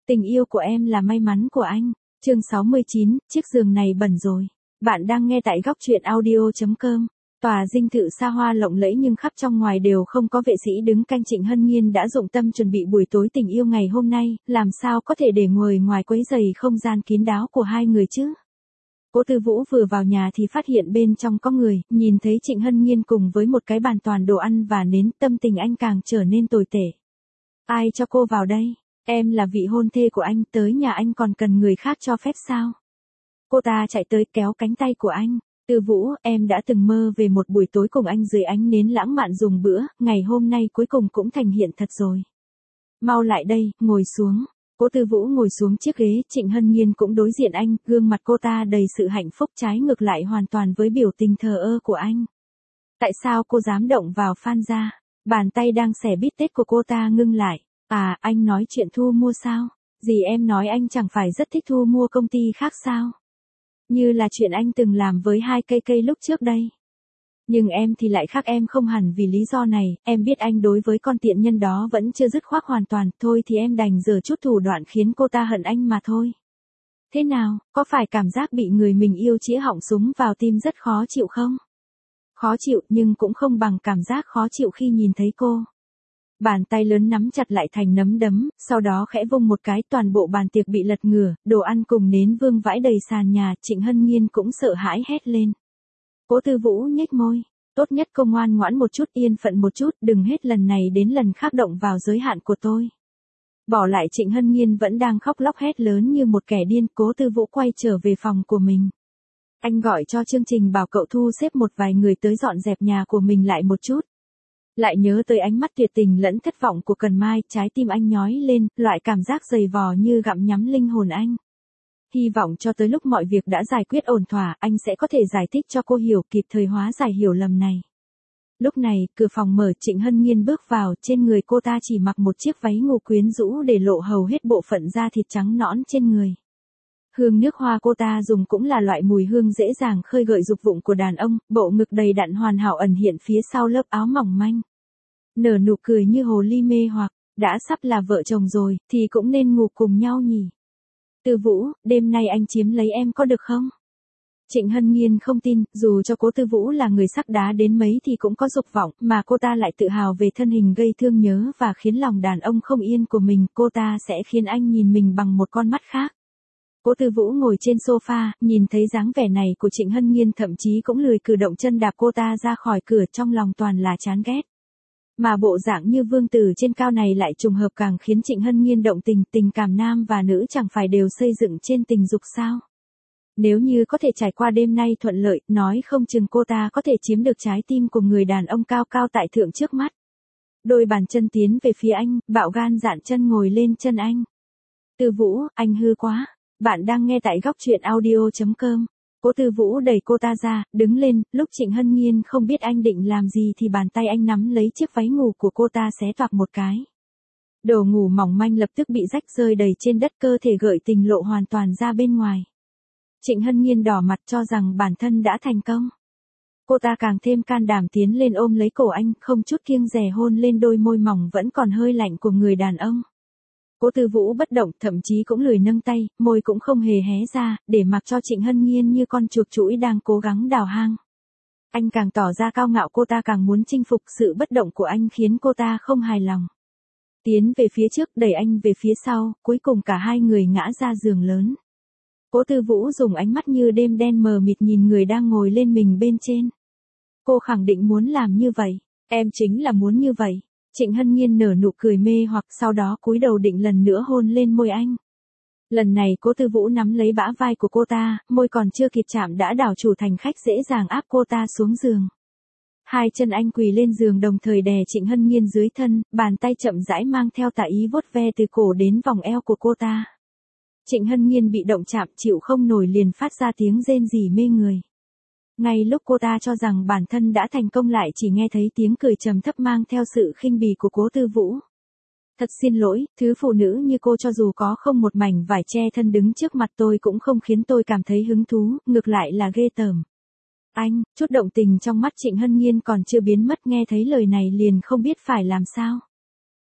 Tình yêu của em là may mắn của anh. Chương 69, chiếc giường này bẩn rồi. Bạn đang nghe tại góc truyện audio.com. Tòa dinh thự xa hoa lộng lẫy nhưng khắp trong ngoài đều không có vệ sĩ đứng canh. Trịnh Hân Nhiên đã dụng tâm chuẩn bị buổi tối tình yêu ngày hôm nay, làm sao có thể để ngồi ngoài quấy rầy không gian kín đáo của hai người chứ. Cố Tư Vũ vừa vào nhà thì phát hiện bên trong có người, nhìn thấy Trịnh Hân Nhiên cùng với một cái bàn toàn đồ ăn và nến, tâm tình anh càng trở nên tồi tệ. Ai cho cô vào đây? Em là vị hôn thê của anh, tới nhà anh còn cần người khác cho phép sao? Cô ta chạy tới kéo cánh tay của anh. Tư Vũ, em đã từng mơ về một buổi tối cùng anh dưới ánh nến lãng mạn dùng bữa, ngày hôm nay cuối cùng cũng thành hiện thật rồi. Mau lại đây, ngồi xuống. Cố Tư Vũ ngồi xuống chiếc ghế, Trịnh Hân Nhiên cũng đối diện anh, gương mặt cô ta đầy sự hạnh phúc trái ngược lại hoàn toàn với biểu tình thờ ơ của anh. Tại sao cô dám động vào Phan gia? Bàn tay đang xẻ bít tết của cô ta ngưng lại. À, anh nói chuyện thu mua sao? Dì em nói anh chẳng phải rất thích thu mua công ty khác sao? Như là chuyện anh từng làm với 2KK lúc trước đây. Nhưng em thì lại khác, em không hẳn vì lý do này, em biết anh đối với con tiện nhân đó vẫn chưa dứt khoát hoàn toàn, thôi thì em đành giở chút thủ đoạn khiến cô ta hận anh mà thôi. Thế nào, có phải cảm giác bị người mình yêu chĩa họng súng vào tim rất khó chịu không? Khó chịu nhưng cũng không bằng cảm giác khó chịu khi nhìn thấy cô. Bàn tay lớn nắm chặt lại thành nắm đấm, sau đó khẽ vung một cái, toàn bộ bàn tiệc bị lật ngửa, đồ ăn cùng nến vương vãi đầy sàn nhà. Trịnh Hân Nhiên cũng sợ hãi hét lên. Cố Tư Vũ nhếch môi, tốt nhất cô ngoan ngoãn một chút, yên phận một chút, đừng hết lần này đến lần khác động vào giới hạn của tôi. Bỏ lại Trịnh Hân Nhiên vẫn đang khóc lóc hét lớn như một kẻ điên. Cố Tư Vũ quay trở về phòng của mình. Anh gọi cho chương trình bảo cậu thu xếp một vài người tới dọn dẹp nhà của mình lại một chút. Lại nhớ tới ánh mắt tuyệt tình lẫn thất vọng của Cần Mai, trái tim anh nhói lên, loại cảm giác dày vò như gặm nhắm linh hồn anh. Hy vọng cho tới lúc mọi việc đã giải quyết ổn thỏa, anh sẽ có thể giải thích cho cô hiểu, kịp thời hóa giải hiểu lầm này. Lúc này, cửa phòng mở, Trịnh Hân Nhiên bước vào, trên người cô ta chỉ mặc một chiếc váy ngủ quyến rũ để lộ hầu hết bộ phận da thịt trắng nõn trên người. Hương nước hoa cô ta dùng cũng là loại mùi hương dễ dàng khơi gợi dục vọng của đàn ông, bộ ngực đầy đặn hoàn hảo ẩn hiện phía sau lớp áo mỏng manh. Nở nụ cười như hồ ly mê hoặc, đã sắp là vợ chồng rồi, thì cũng nên ngủ cùng nhau nhỉ. Tư Vũ, đêm nay anh chiếm lấy em có được không? Trịnh Hân Nhiên không tin, dù cho Cố Tư Vũ là người sắc đá đến mấy thì cũng có dục vọng, mà cô ta lại tự hào về thân hình gây thương nhớ và khiến lòng đàn ông không yên của mình, cô ta sẽ khiến anh nhìn mình bằng một con mắt khác. Cố Tư Vũ ngồi trên sofa, nhìn thấy dáng vẻ này của Trịnh Hân Nhiên thậm chí cũng lười cử động chân đạp cô ta ra khỏi cửa, trong lòng toàn là chán ghét. Mà bộ dạng như vương tử trên cao này lại trùng hợp càng khiến Trịnh Hân Nhiên động tình, tình cảm nam và nữ chẳng phải đều xây dựng trên tình dục sao? Nếu như có thể trải qua đêm nay thuận lợi, nói không chừng cô ta có thể chiếm được trái tim của người đàn ông cao cao tại thượng trước mắt. Đôi bàn chân tiến về phía anh, bạo gan dạn chân ngồi lên chân anh. Tư Vũ, anh hư quá. Bạn đang nghe tại góc truyện audio.com. Cố Tư Vũ đẩy cô ta ra, đứng lên, lúc Trịnh Hân Nhiên không biết anh định làm gì thì bàn tay anh nắm lấy chiếc váy ngủ của cô ta xé toạc một cái. Đồ ngủ mỏng manh lập tức bị rách rơi đầy trên đất, cơ thể gợi tình lộ hoàn toàn ra bên ngoài. Trịnh Hân Nhiên đỏ mặt cho rằng bản thân đã thành công. Cô ta càng thêm can đảm tiến lên ôm lấy cổ anh, không chút kiêng dè hôn lên đôi môi mỏng vẫn còn hơi lạnh của người đàn ông. Cố Tư Vũ bất động, thậm chí cũng lười nâng tay, môi cũng không hề hé ra, để mặc cho Trịnh Hân Nhiên như con chuột chũi đang cố gắng đào hang. Anh càng tỏ ra cao ngạo, cô ta càng muốn chinh phục, sự bất động của anh khiến cô ta không hài lòng. Tiến về phía trước, đẩy anh về phía sau, cuối cùng cả hai người ngã ra giường lớn. Cố Tư Vũ dùng ánh mắt như đêm đen mờ mịt nhìn người đang ngồi lên mình bên trên. Cô khẳng định muốn làm như vậy, em chính là muốn như vậy. Trịnh Hân Nhiên nở nụ cười mê hoặc, sau đó cúi đầu định lần nữa hôn lên môi anh. Lần này Cố Tư Vũ nắm lấy bả vai của cô ta, môi còn chưa kịp chạm đã đảo chủ thành khách, dễ dàng áp cô ta xuống giường. Hai chân anh quỳ lên giường đồng thời đè Trịnh Hân Nhiên dưới thân, bàn tay chậm rãi mang theo tà ý vuốt ve từ cổ đến vòng eo của cô ta. Trịnh Hân Nhiên bị động chạm chịu không nổi liền phát ra tiếng rên rỉ mê người. Ngay lúc cô ta cho rằng bản thân đã thành công lại chỉ nghe thấy tiếng cười trầm thấp mang theo sự khinh bỉ của Cố Tư Vũ. Thật xin lỗi, thứ phụ nữ như cô cho dù có không một mảnh vải che thân đứng trước mặt tôi cũng không khiến tôi cảm thấy hứng thú, ngược lại là ghê tởm. Anh, chút động tình trong mắt Trịnh Hân Nhiên còn chưa biến mất, nghe thấy lời này liền không biết phải làm sao.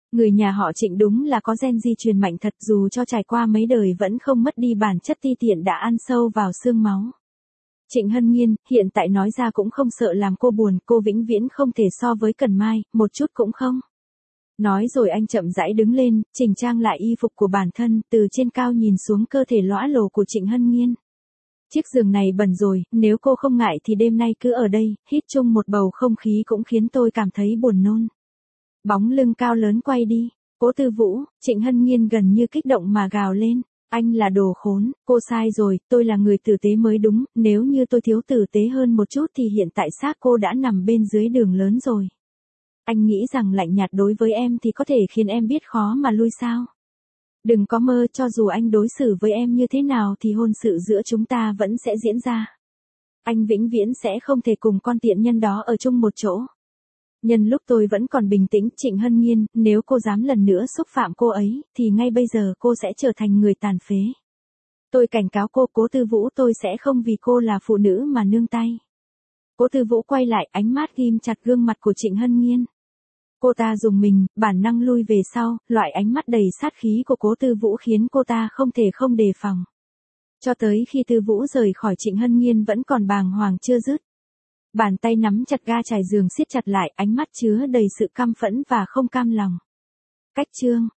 Người nhà họ Trịnh đúng là có gen di truyền mạnh thật, dù cho trải qua mấy đời vẫn không mất đi bản chất ti tiện đã ăn sâu vào xương máu. Trịnh Hân Nhiên, hiện tại nói ra cũng không sợ làm cô buồn, cô vĩnh viễn không thể so với Cần Mai, một chút cũng không. Nói rồi anh chậm rãi đứng lên, chỉnh trang lại y phục của bản thân, từ trên cao nhìn xuống cơ thể lõa lồ của Trịnh Hân Nhiên. Chiếc giường này bẩn rồi, nếu cô không ngại thì đêm nay cứ ở đây, hít chung một bầu không khí cũng khiến tôi cảm thấy buồn nôn. Bóng lưng cao lớn quay đi, Cố Tư Vũ, Trịnh Hân Nhiên gần như kích động mà gào lên. Anh là đồ khốn, cô sai rồi, tôi là người tử tế mới đúng, nếu như tôi thiếu tử tế hơn một chút thì hiện tại xác cô đã nằm bên dưới đường lớn rồi. Anh nghĩ rằng lạnh nhạt đối với em thì có thể khiến em biết khó mà lui sao? Đừng có mơ, cho dù anh đối xử với em như thế nào thì hôn sự giữa chúng ta vẫn sẽ diễn ra. Anh vĩnh viễn sẽ không thể cùng con tiện nhân đó ở chung một chỗ. Nhân lúc tôi vẫn còn bình tĩnh, Trịnh Hân Nhiên, nếu cô dám lần nữa xúc phạm cô ấy, thì ngay bây giờ cô sẽ trở thành người tàn phế. Tôi cảnh cáo cô, Cố Tư Vũ, tôi sẽ không vì cô là phụ nữ mà nương tay. Cố Tư Vũ quay lại, ánh mắt ghim chặt gương mặt của Trịnh Hân Nhiên. Cô ta rùng mình, bản năng lui về sau, loại ánh mắt đầy sát khí của Cố Tư Vũ khiến cô ta không thể không đề phòng. Cho tới khi Tư Vũ rời khỏi, Trịnh Hân Nhiên vẫn còn bàng hoàng chưa dứt. Bàn tay nắm chặt ga trải giường siết chặt lại, ánh mắt chứa đầy sự căm phẫn và không cam lòng. Cách chương